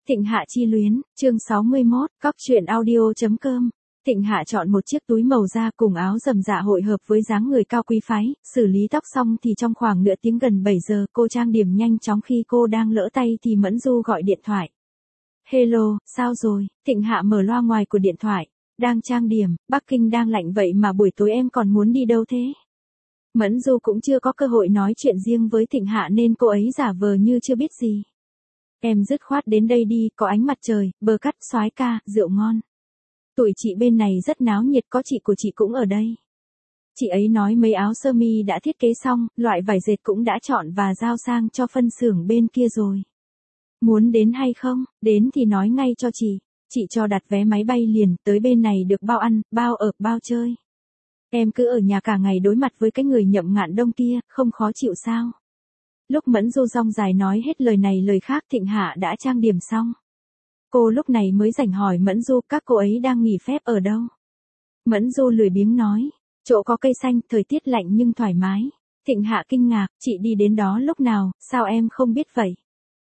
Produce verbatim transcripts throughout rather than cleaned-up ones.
Thịnh Hạ chi luyến, chương sáu mươi mốt, cóc truyện audio.com. Thịnh Hạ chọn một chiếc túi màu da cùng áo rầm dạ hội hợp với dáng người cao quý phái, xử lý tóc xong thì trong khoảng nửa tiếng gần bảy giờ cô trang điểm nhanh chóng. Khi cô đang lỡ tay thì Mẫn Du gọi điện thoại. Hello, sao rồi? Thịnh Hạ mở loa ngoài của điện thoại. Đang trang điểm, Bắc Kinh đang lạnh vậy mà buổi tối em còn muốn đi đâu thế? Mẫn Du cũng chưa có cơ hội nói chuyện riêng với Thịnh Hạ nên cô ấy giả vờ như chưa biết gì. Em dứt khoát đến đây đi, có ánh mặt trời, bờ cát, soái ca, rượu ngon. Tụi chị bên này rất náo nhiệt, có chị của chị cũng ở đây. Chị ấy nói mấy áo sơ mi đã thiết kế xong, loại vải dệt cũng đã chọn và giao sang cho phân xưởng bên kia rồi. Muốn đến hay không? Đến thì nói ngay cho chị. Chị cho đặt vé máy bay liền, tới bên này được bao ăn, bao ở, bao chơi. Em cứ ở nhà cả ngày đối mặt với cái người nhậm ngạn đông kia, không khó chịu sao? Lúc Mẫn Du rong dài nói hết lời này lời khác, Thịnh Hạ đã trang điểm xong. Cô lúc này mới rảnh hỏi Mẫn Du các cô ấy đang nghỉ phép ở đâu. Mẫn Du lười biếng nói, chỗ có cây xanh, thời tiết lạnh nhưng thoải mái. Thịnh Hạ kinh ngạc, chị đi đến đó lúc nào, sao em không biết vậy?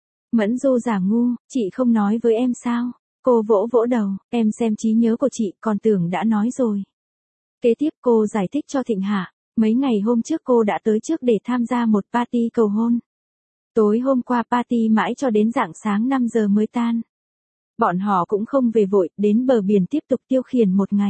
Mẫn Du giả ngu, chị không nói với em sao? Cô vỗ vỗ đầu, em xem trí nhớ của chị, còn tưởng đã nói rồi. Kế tiếp cô giải thích cho Thịnh Hạ. Mấy ngày hôm trước cô đã tới trước để tham gia một party cầu hôn. Tối hôm qua party mãi cho đến rạng sáng năm giờ mới tan. Bọn họ cũng không về vội, đến bờ biển tiếp tục tiêu khiển một ngày.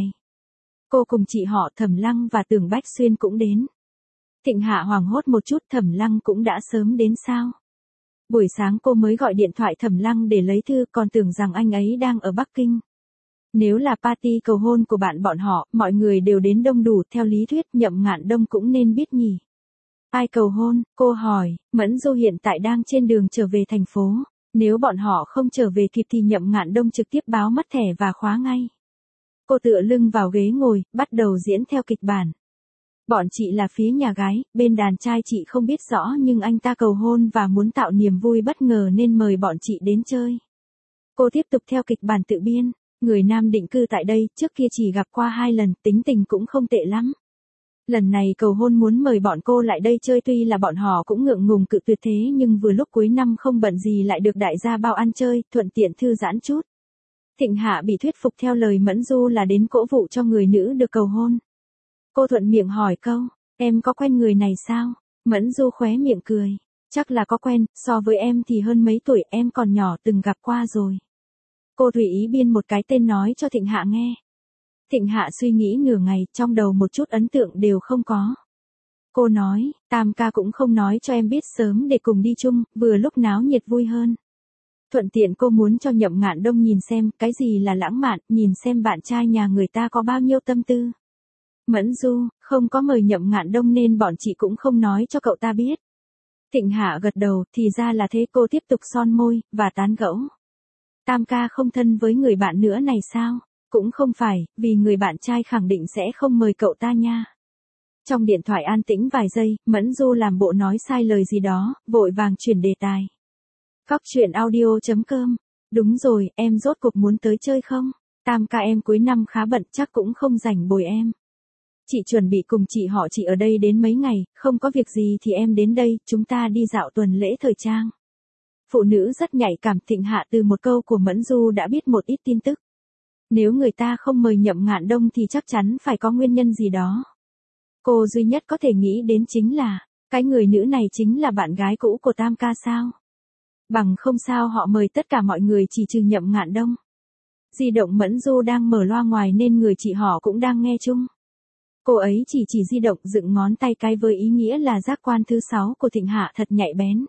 Cô cùng chị họ Thẩm Lăng và Tưởng Bách Xuyên cũng đến. Thịnh Hạ hoảng hốt một chút, Thẩm Lăng cũng đã sớm đến sao? Buổi sáng cô mới gọi điện thoại Thẩm Lăng để lấy thư, còn tưởng rằng anh ấy đang ở Bắc Kinh. Nếu là party cầu hôn của bạn bọn họ, mọi người đều đến đông đủ, theo lý thuyết Nhậm Ngạn Đông cũng nên biết nhỉ. Ai cầu hôn? Cô hỏi. Mẫn Du hiện tại đang trên đường trở về thành phố. Nếu bọn họ không trở về kịp thì Nhậm Ngạn Đông trực tiếp báo mất thẻ và khóa ngay. Cô tựa lưng vào ghế ngồi, bắt đầu diễn theo kịch bản. Bọn chị là phía nhà gái, bên đàn trai chị không biết rõ nhưng anh ta cầu hôn và muốn tạo niềm vui bất ngờ nên mời bọn chị đến chơi. Cô tiếp tục theo kịch bản tự biên. Người nam định cư tại đây, trước kia chỉ gặp qua hai lần, tính tình cũng không tệ lắm. Lần này cầu hôn muốn mời bọn cô lại đây chơi, tuy là bọn họ cũng ngượng ngùng cự tuyệt thế nhưng vừa lúc cuối năm không bận gì lại được đại gia bao ăn chơi, thuận tiện thư giãn chút. Thịnh Hạ bị thuyết phục theo lời Mẫn Du là đến cổ vũ cho người nữ được cầu hôn. Cô thuận miệng hỏi câu, em có quen người này sao? Mẫn Du khóe miệng cười, chắc là có quen, so với em thì hơn mấy tuổi, em còn nhỏ từng gặp qua rồi. Cô tùy ý biên một cái tên nói cho Thịnh Hạ nghe. Thịnh Hạ suy nghĩ nửa ngày, trong đầu một chút ấn tượng đều không có. Cô nói, Tam ca cũng không nói cho em biết sớm để cùng đi chung, vừa lúc náo nhiệt vui hơn. Thuận tiện cô muốn cho Nhậm Ngạn Đông nhìn xem, cái gì là lãng mạn, nhìn xem bạn trai nhà người ta có bao nhiêu tâm tư. Mẫn Du, không có mời Nhậm Ngạn Đông nên bọn chị cũng không nói cho cậu ta biết. Thịnh Hạ gật đầu, thì ra là thế. Cô tiếp tục son môi, và tán gẫu. Tam ca không thân với người bạn nữa này sao? Cũng không phải, vì người bạn trai khẳng định sẽ không mời cậu ta nha. Trong điện thoại an tĩnh vài giây, Mẫn Du làm bộ nói sai lời gì đó, vội vàng chuyển đề tài. Cóc truyện audio.com. Đúng rồi, em rốt cuộc muốn tới chơi không? Tam ca em cuối năm khá bận, chắc cũng không rảnh bồi em. Chị chuẩn bị cùng chị họ chị ở đây đến mấy ngày, không có việc gì thì em đến đây, chúng ta đi dạo tuần lễ thời trang. Phụ nữ rất nhạy cảm, Thịnh Hạ từ một câu của Mẫn Du đã biết một ít tin tức. Nếu người ta không mời Nhậm Ngạn Đông thì chắc chắn phải có nguyên nhân gì đó. Cô duy nhất có thể nghĩ đến chính là, cái người nữ này chính là bạn gái cũ của Tam ca sao? Bằng không sao họ mời tất cả mọi người chỉ trừ Nhậm Ngạn Đông. Di động Mẫn Du đang mở loa ngoài nên người chị họ cũng đang nghe chung. Cô ấy chỉ chỉ di động dựng ngón tay cái với ý nghĩa là giác quan thứ sáu của Thịnh Hạ thật nhạy bén.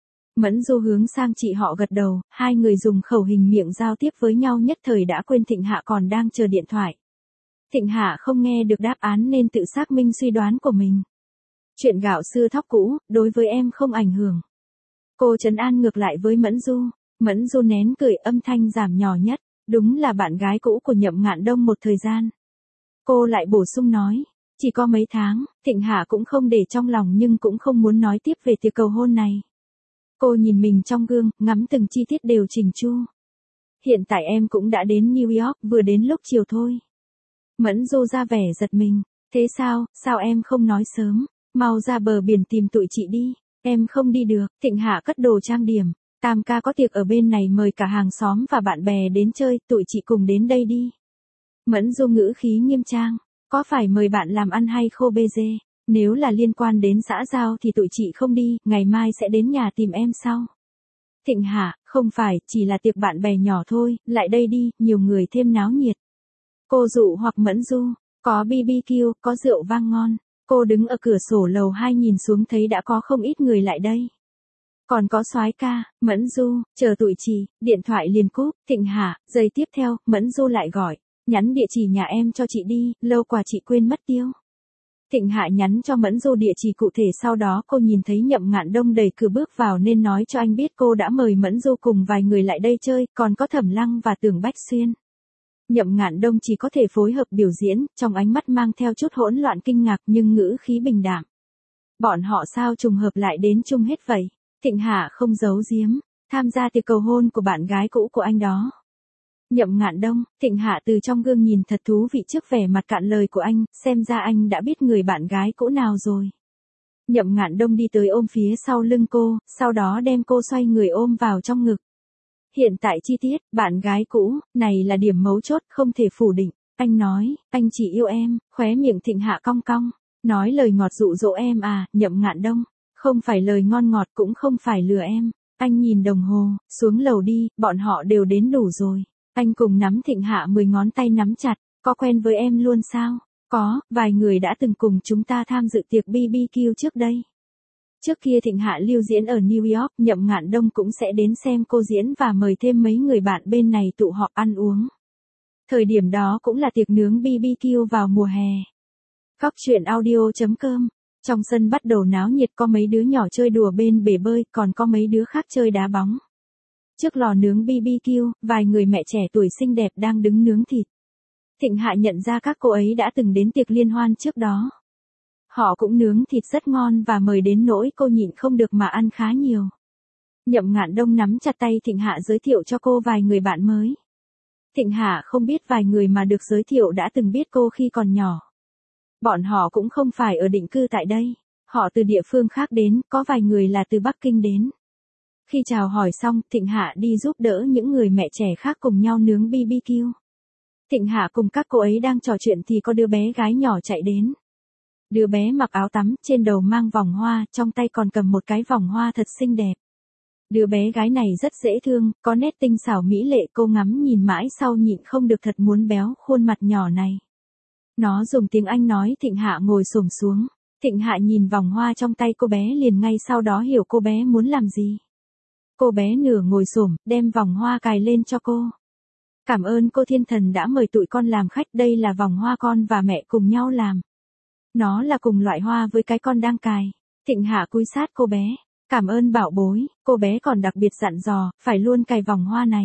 Mẫn Du hướng sang chị họ gật đầu, hai người dùng khẩu hình miệng giao tiếp với nhau nhất thời đã quên Thịnh Hạ còn đang chờ điện thoại. Thịnh Hạ không nghe được đáp án nên tự xác minh suy đoán của mình. Chuyện gạo xưa thóc cũ, đối với em không ảnh hưởng. Cô trấn an ngược lại với Mẫn Du. Mẫn Du nén cười, âm thanh giảm nhỏ nhất, đúng là bạn gái cũ của Nhậm Ngạn Đông một thời gian. Cô lại bổ sung nói, chỉ có mấy tháng. Thịnh Hạ cũng không để trong lòng nhưng cũng không muốn nói tiếp về tiệc cầu hôn này. Cô nhìn mình trong gương, ngắm từng chi tiết đều chỉnh chu. Hiện tại em cũng đã đến New York, vừa đến lúc chiều thôi. Mẫn Du ra vẻ giật mình. Thế sao, sao em không nói sớm? Mau ra bờ biển tìm tụi chị đi. Em không đi được. Thịnh Hạ cất đồ trang điểm. Tam ca có tiệc ở bên này mời cả hàng xóm và bạn bè đến chơi, tụi chị cùng đến đây đi. Mẫn Du ngữ khí nghiêm trang, có phải mời bạn làm ăn hay khô bê dê? Nếu là liên quan đến xã giao thì tụi chị không đi, ngày mai sẽ đến nhà tìm em sau. Thịnh Hạ, không phải, chỉ là tiệc bạn bè nhỏ thôi, lại đây đi, nhiều người thêm náo nhiệt. Cô dụ hoặc Mẫn Du, có bê bê kiu, có rượu vang ngon. Cô đứng ở cửa sổ lầu hai nhìn xuống thấy đã có không ít người lại đây. Còn có soái ca, Mẫn Du, chờ tụi chị, điện thoại liền cúp, Thịnh Hạ, giây tiếp theo, Mẫn Du lại gọi, nhắn địa chỉ nhà em cho chị đi, lâu quá chị quên mất tiêu. Thịnh Hạ nhắn cho Mẫn Du địa chỉ cụ thể, sau đó cô nhìn thấy Nhậm Ngạn Đông đẩy cửa bước vào nên nói cho anh biết cô đã mời Mẫn Du cùng vài người lại đây chơi, còn có Thẩm Lăng và Tưởng Bách Xuyên. Nhậm Ngạn Đông chỉ có thể phối hợp biểu diễn, trong ánh mắt mang theo chút hỗn loạn kinh ngạc nhưng ngữ khí bình đạm. Bọn họ sao trùng hợp lại đến chung hết vậy? Thịnh Hạ không giấu giếm, tham gia tiệc cầu hôn của bạn gái cũ của anh đó. Nhậm Ngạn Đông, Thịnh Hạ từ trong gương nhìn thật thú vị trước vẻ mặt cạn lời của anh, xem ra anh đã biết người bạn gái cũ nào rồi. Nhậm Ngạn Đông đi tới ôm phía sau lưng cô, sau đó đem cô xoay người ôm vào trong ngực. Hiện tại chi tiết, bạn gái cũ, này là điểm mấu chốt, không thể phủ định. Anh nói, anh chỉ yêu em, khóe miệng Thịnh Hạ cong cong. Nói lời ngọt dụ dỗ em à, Nhậm Ngạn Đông. Không phải lời ngon ngọt cũng không phải lừa em. Anh nhìn đồng hồ, xuống lầu đi, bọn họ đều đến đủ rồi. Anh cùng nắm Thịnh Hạ mười ngón tay nắm chặt, có quen với em luôn sao? Có, vài người đã từng cùng chúng ta tham dự tiệc bê bê kiu trước đây. Trước kia Thịnh Hạ lưu diễn ở New York, Nhậm Ngạn Đông cũng sẽ đến xem cô diễn và mời thêm mấy người bạn bên này tụ họp ăn uống. Thời điểm đó cũng là tiệc nướng bê bê kiu vào mùa hè. Góc truyện audio chấm com. Trong sân bắt đầu náo nhiệt, có mấy đứa nhỏ chơi đùa bên bể bơi, còn có mấy đứa khác chơi đá bóng. Trước lò nướng bê bê kiu, vài người mẹ trẻ tuổi xinh đẹp đang đứng nướng thịt. Thịnh Hạ nhận ra các cô ấy đã từng đến tiệc liên hoan trước đó. Họ cũng nướng thịt rất ngon và mời đến nỗi cô nhịn không được mà ăn khá nhiều. Nhậm Ngạn Đông nắm chặt tay Thịnh Hạ giới thiệu cho cô vài người bạn mới. Thịnh Hạ không biết vài người mà được giới thiệu đã từng biết cô khi còn nhỏ. Bọn họ cũng không phải ở định cư tại đây. Họ từ địa phương khác đến, có vài người là từ Bắc Kinh đến. Khi chào hỏi xong, Thịnh Hạ đi giúp đỡ những người mẹ trẻ khác cùng nhau nướng bê bê kiu. Thịnh Hạ cùng các cô ấy đang trò chuyện thì có đứa bé gái nhỏ chạy đến. Đứa bé mặc áo tắm, trên đầu mang vòng hoa, trong tay còn cầm một cái vòng hoa thật xinh đẹp. Đứa bé gái này rất dễ thương, có nét tinh xảo mỹ lệ, cô ngắm nhìn mãi sau nhịn không được thật muốn béo khuôn mặt nhỏ này. Nó dùng tiếng Anh nói, Thịnh Hạ ngồi xổm xuống. Thịnh Hạ nhìn vòng hoa trong tay cô bé liền ngay sau đó hiểu cô bé muốn làm gì. Cô bé nửa ngồi xổm, đem vòng hoa cài lên cho cô. Cảm ơn cô thiên thần đã mời tụi con làm khách, đây là vòng hoa con và mẹ cùng nhau làm. Nó là cùng loại hoa với cái con đang cài. Thịnh Hạ cúi sát cô bé. Cảm ơn bảo bối, cô bé còn đặc biệt dặn dò, phải luôn cài vòng hoa này.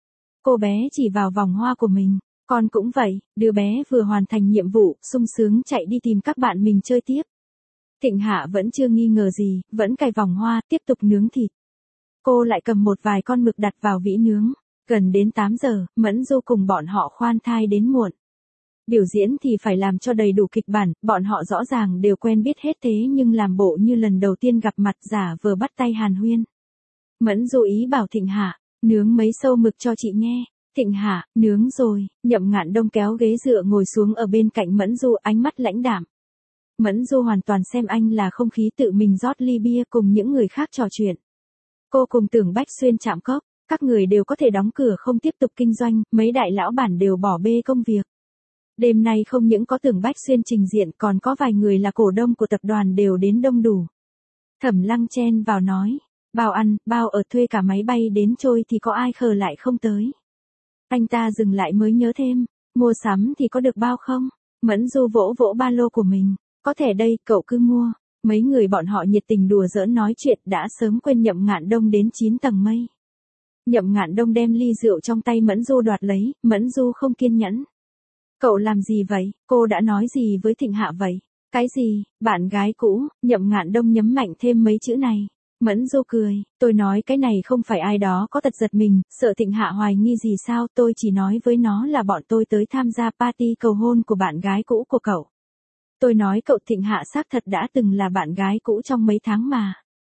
Cô bé chỉ vào vòng hoa của mình. Con cũng vậy, đứa bé vừa hoàn thành nhiệm vụ, sung sướng chạy đi tìm các bạn mình chơi tiếp. Thịnh Hạ vẫn chưa nghi ngờ gì, vẫn cài vòng hoa, tiếp tục nướng thịt. Cô lại cầm một vài con mực đặt vào vĩ nướng. Gần đến tám giờ, Mẫn Du cùng bọn họ khoan thai đến muộn. Biểu diễn thì phải làm cho đầy đủ kịch bản, bọn họ rõ ràng đều quen biết hết thế nhưng làm bộ như lần đầu tiên gặp mặt, giả vờ bắt tay hàn huyên. Mẫn Du ý bảo Thịnh Hạ, nướng mấy sâu mực cho chị nghe. Thịnh Hạ, nướng rồi. Nhậm Ngạn Đông kéo ghế dựa ngồi xuống ở bên cạnh Mẫn Du, ánh mắt lãnh đạm. Mẫn Du hoàn toàn xem anh là không khí, tự mình rót ly bia cùng những người khác trò chuyện. Cô cùng Tưởng Bách Xuyên chạm cốc, các người đều có thể đóng cửa không tiếp tục kinh doanh, mấy đại lão bản đều bỏ bê công việc. Đêm nay không những có Tưởng Bách Xuyên trình diện, còn có vài người là cổ đông của tập đoàn đều đến đông đủ. Thẩm Lăng chen vào nói, bao ăn, bao ở, thuê cả máy bay đến trôi thì có ai khờ lại không tới. Anh ta dừng lại mới nhớ thêm, mua sắm thì có được bao không? Mẫn Du vỗ vỗ ba lô của mình, có thể đây, cậu cứ mua. Mấy người bọn họ nhiệt tình đùa giỡn nói chuyện, đã sớm quên Nhậm Ngạn Đông đến chín tầng mây. Nhậm Ngạn Đông đem ly rượu trong tay Mẫn Du đoạt lấy, Mẫn Du không kiên nhẫn. Cậu làm gì vậy, cô đã nói gì với Thịnh Hạ vậy? Cái gì, bạn gái cũ? Nhậm Ngạn Đông nhấn mạnh thêm mấy chữ này. Mẫn Du cười, tôi nói cái này không phải ai đó có tật giật mình, sợ Thịnh Hạ hoài nghi gì sao, tôi chỉ nói với nó là bọn tôi tới tham gia party cầu hôn của bạn gái cũ của cậu. Tôi nói cậu Thịnh Hạ xác thật đã từng là bạn gái cũ trong mấy tháng mà.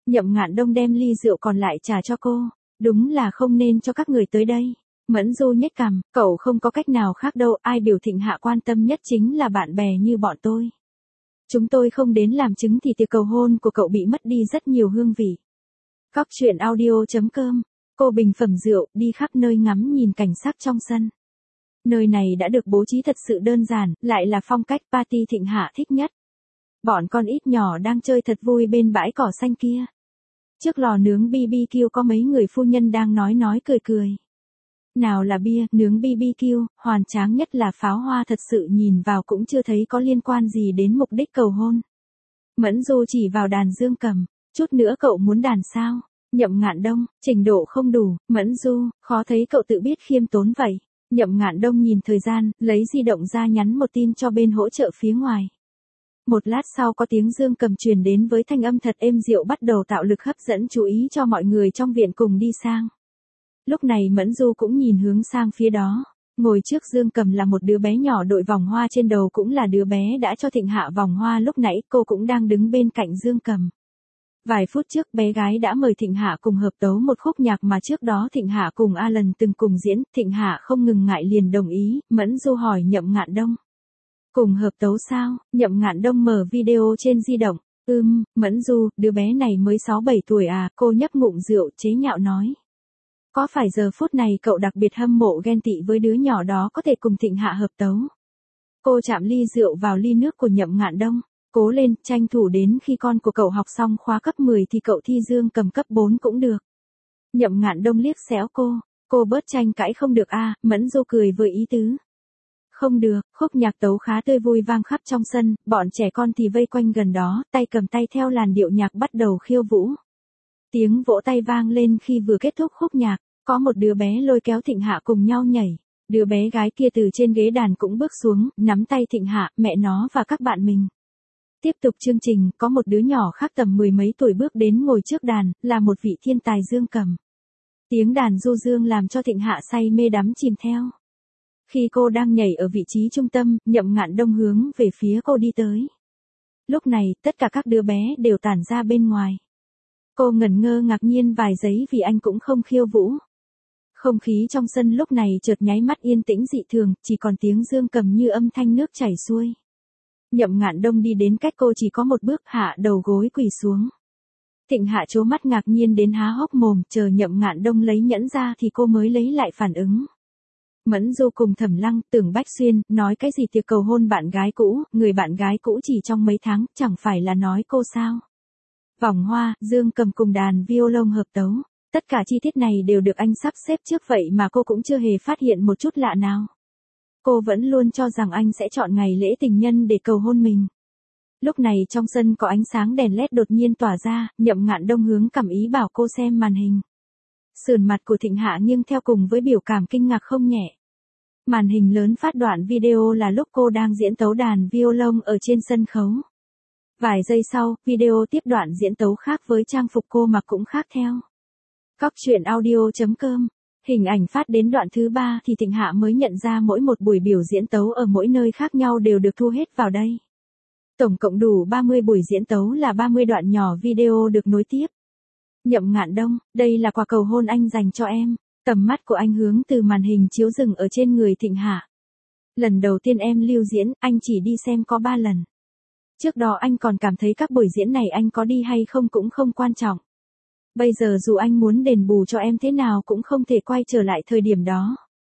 Nhậm Ngạn Đông đem ly rượu còn lại trả cho cô. Đúng là không nên cho các người tới đây. Mẫn Du nhếch cằm, cậu không có cách nào khác đâu, ai biểu Thịnh Hạ quan tâm nhất chính là bạn bè như bọn tôi. Chúng tôi không đến làm chứng thì tiệc cầu hôn của cậu bị mất đi rất nhiều hương vị. Cóc truyện audio chấm com, cô bình phẩm rượu, đi khắp nơi ngắm nhìn cảnh sắc trong sân. Nơi này đã được bố trí thật sự đơn giản, lại là phong cách party Thịnh Hạ thích nhất. Bọn con ít nhỏ đang chơi thật vui bên bãi cỏ xanh kia. Trước lò nướng bê bê kiu có mấy người phu nhân đang nói nói cười cười. Nào là bia, nướng bê bê kiu, hoàn tráng nhất là pháo hoa, thật sự nhìn vào cũng chưa thấy có liên quan gì đến mục đích cầu hôn. Mẫn Du chỉ vào đàn dương cầm, chút nữa cậu muốn đàn sao? Nhậm Ngạn Đông, trình độ không đủ. Mẫn Du, khó thấy cậu tự biết khiêm tốn vậy. Nhậm Ngạn Đông nhìn thời gian, lấy di động ra nhắn một tin cho bên hỗ trợ phía ngoài. Một lát sau có tiếng dương cầm truyền đến với thanh âm thật êm dịu, bắt đầu tạo lực hấp dẫn chú ý cho mọi người trong viện cùng đi sang. Lúc này Mẫn Du cũng nhìn hướng sang phía đó. Ngồi trước dương cầm là một đứa bé nhỏ đội vòng hoa trên đầu, cũng là đứa bé đã cho Thịnh Hạ vòng hoa lúc nãy, cô cũng đang đứng bên cạnh dương cầm. Vài phút trước bé gái đã mời Thịnh Hạ cùng hợp tấu một khúc nhạc mà trước đó Thịnh Hạ cùng Alan từng cùng diễn, Thịnh Hạ không ngừng ngại liền đồng ý. Mẫn Du hỏi Nhậm Ngạn Đông. Cùng hợp tấu sao? Nhậm Ngạn Đông mở video trên di động. Ừm, Mẫn Du, đứa bé này mới sáu bảy tuổi à, cô nhấp ngụm rượu chế nhạo nói. Có phải giờ phút này cậu đặc biệt hâm mộ ghen tị với đứa nhỏ đó có thể cùng Thịnh Hạ hợp tấu? Cô chạm ly rượu vào ly nước của Nhậm Ngạn Đông. Cố lên, tranh thủ đến khi con của cậu học xong khóa cấp mười thì cậu thi dương cầm cấp bốn cũng được. Nhậm Ngạn Đông liếc xéo cô. Cô bớt tranh cãi không được à, Mẫn Du cười với ý tứ. Không được, khúc nhạc tấu khá tươi vui vang khắp trong sân, bọn trẻ con thì vây quanh gần đó, tay cầm tay theo làn điệu nhạc bắt đầu khiêu vũ. Tiếng vỗ tay vang lên khi vừa kết thúc khúc nhạc, có một đứa bé lôi kéo Thịnh Hạ cùng nhau nhảy. Đứa bé gái kia từ trên ghế đàn cũng bước xuống, nắm tay Thịnh Hạ, mẹ nó và các bạn mình. Tiếp tục chương trình, có một đứa nhỏ khác tầm mười mấy tuổi bước đến ngồi trước đàn, là một vị thiên tài dương cầm. Tiếng đàn du dương làm cho Thịnh Hạ say mê đắm chìm theo. Khi cô đang nhảy ở vị trí trung tâm, Nhậm Ngạn Đông hướng về phía cô đi tới. Lúc này, tất cả các đứa bé đều tản ra bên ngoài. Cô ngẩn ngơ ngạc nhiên vài giây vì anh cũng không khiêu vũ. Không khí trong sân lúc này chợt nháy mắt yên tĩnh dị thường, chỉ còn tiếng dương cầm như âm thanh nước chảy xuôi. Nhậm Ngạn Đông đi đến cách cô chỉ có một bước, hạ đầu gối quỳ xuống. Thịnh Hạ trố mắt ngạc nhiên đến há hốc mồm, chờ Nhậm Ngạn Đông lấy nhẫn ra thì cô mới lấy lại phản ứng. Mẫn Du cùng Thẩm Lăng, Tưởng Bách Xuyên, nói cái gì tiệc cầu hôn bạn gái cũ, người bạn gái cũ chỉ trong mấy tháng, chẳng phải là nói cô sao. Vòng hoa, dương cầm cùng đàn violon hợp tấu. Tất cả chi tiết này đều được anh sắp xếp trước vậy mà cô cũng chưa hề phát hiện một chút lạ nào. Cô vẫn luôn cho rằng anh sẽ chọn ngày lễ tình nhân để cầu hôn mình. Lúc này trong sân có ánh sáng đèn led đột nhiên tỏa ra, Nhậm Ngạn Đông hướng cảm ý bảo cô xem màn hình. Sườn mặt của Thịnh Hạ nghiêng theo cùng với biểu cảm kinh ngạc không nhẹ. Màn hình lớn phát đoạn video là lúc cô đang diễn tấu đàn violon ở trên sân khấu. Vài giây sau, video tiếp đoạn diễn tấu khác với trang phục cô mặc cũng khác theo. Cóc truyện audio chấm com. Hình ảnh phát đến đoạn thứ ba thì Thịnh Hạ mới nhận ra mỗi một buổi biểu diễn tấu ở mỗi nơi khác nhau đều được thu hết vào đây. Tổng cộng đủ ba mươi buổi diễn tấu là ba mươi đoạn nhỏ video được nối tiếp. Nhậm Ngạn Đông, đây là quà cầu hôn anh dành cho em. Tầm mắt của anh hướng từ màn hình chiếu dừng ở trên người Thịnh Hạ. Lần đầu tiên em lưu diễn, anh chỉ đi xem có ba lần. Trước đó anh còn cảm thấy các buổi diễn này anh có đi hay không cũng không quan trọng. Bây giờ dù anh muốn đền bù cho em thế nào cũng không thể quay trở lại thời điểm đó.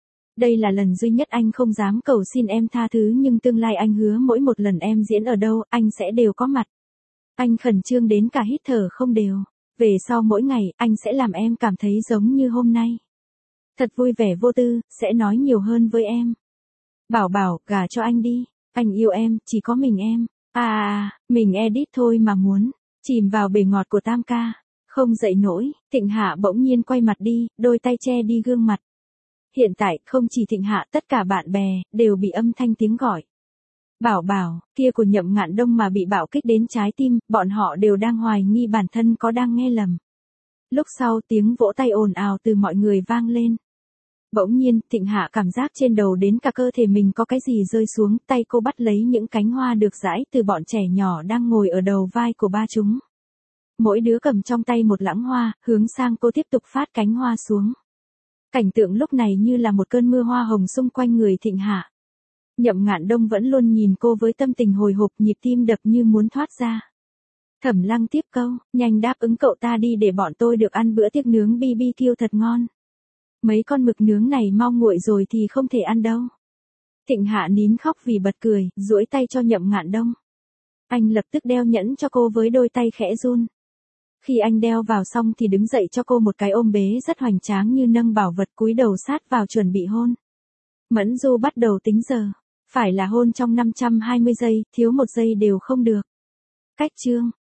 Đây là lần duy nhất anh không dám cầu xin em tha thứ, nhưng tương lai anh hứa mỗi một lần em diễn ở đâu, anh sẽ đều có mặt. Anh khẩn trương đến cả hít thở không đều. Về sau mỗi ngày, anh sẽ làm em cảm thấy giống như hôm nay. Thật vui vẻ vô tư, sẽ nói nhiều hơn với em. Bảo bảo, gả cho anh đi. Anh yêu em, chỉ có mình em. À à, mình edit thôi mà muốn. Chìm vào bể ngọt của tam ca. Không dậy nổi, Thịnh Hạ bỗng nhiên quay mặt đi, đôi tay che đi gương mặt. Hiện tại, không chỉ Thịnh Hạ, tất cả bạn bè, đều bị âm thanh tiếng gọi. Bảo bảo, kia của Nhậm Ngạn Đông mà bị bạo kích đến trái tim, bọn họ đều đang hoài nghi bản thân có đang nghe lầm. Lúc sau tiếng vỗ tay ồn ào từ mọi người vang lên. Bỗng nhiên, Thịnh Hạ cảm giác trên đầu đến cả cơ thể mình có cái gì rơi xuống, tay cô bắt lấy những cánh hoa được rải từ bọn trẻ nhỏ đang ngồi ở đầu vai của ba chúng. Mỗi đứa cầm trong tay một lẵng hoa, hướng sang cô tiếp tục phát cánh hoa xuống. Cảnh tượng lúc này như là một cơn mưa hoa hồng xung quanh người Thịnh Hạ. Nhậm Ngạn Đông vẫn luôn nhìn cô với tâm tình hồi hộp, nhịp tim đập như muốn thoát ra. Thẩm Lăng tiếp câu, nhanh đáp ứng cậu ta đi để bọn tôi được ăn bữa tiệc nướng bi bi kiu thật ngon. Mấy con mực nướng này mau nguội rồi thì không thể ăn đâu. Thịnh Hạ nín khóc vì bật cười, duỗi tay cho Nhậm Ngạn Đông. Anh lập tức đeo nhẫn cho cô với đôi tay khẽ run. Khi anh đeo vào xong thì đứng dậy cho cô một cái ôm bế rất hoành tráng như nâng bảo vật, cúi đầu sát vào chuẩn bị hôn. Mẫn Du bắt đầu tính giờ. Phải là hôn trong năm trăm hai mươi giây, thiếu một giây đều không được. Cách chương.